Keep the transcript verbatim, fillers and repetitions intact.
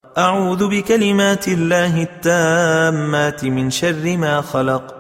أعوذ بكلمات الله التامات من شر ما خلق.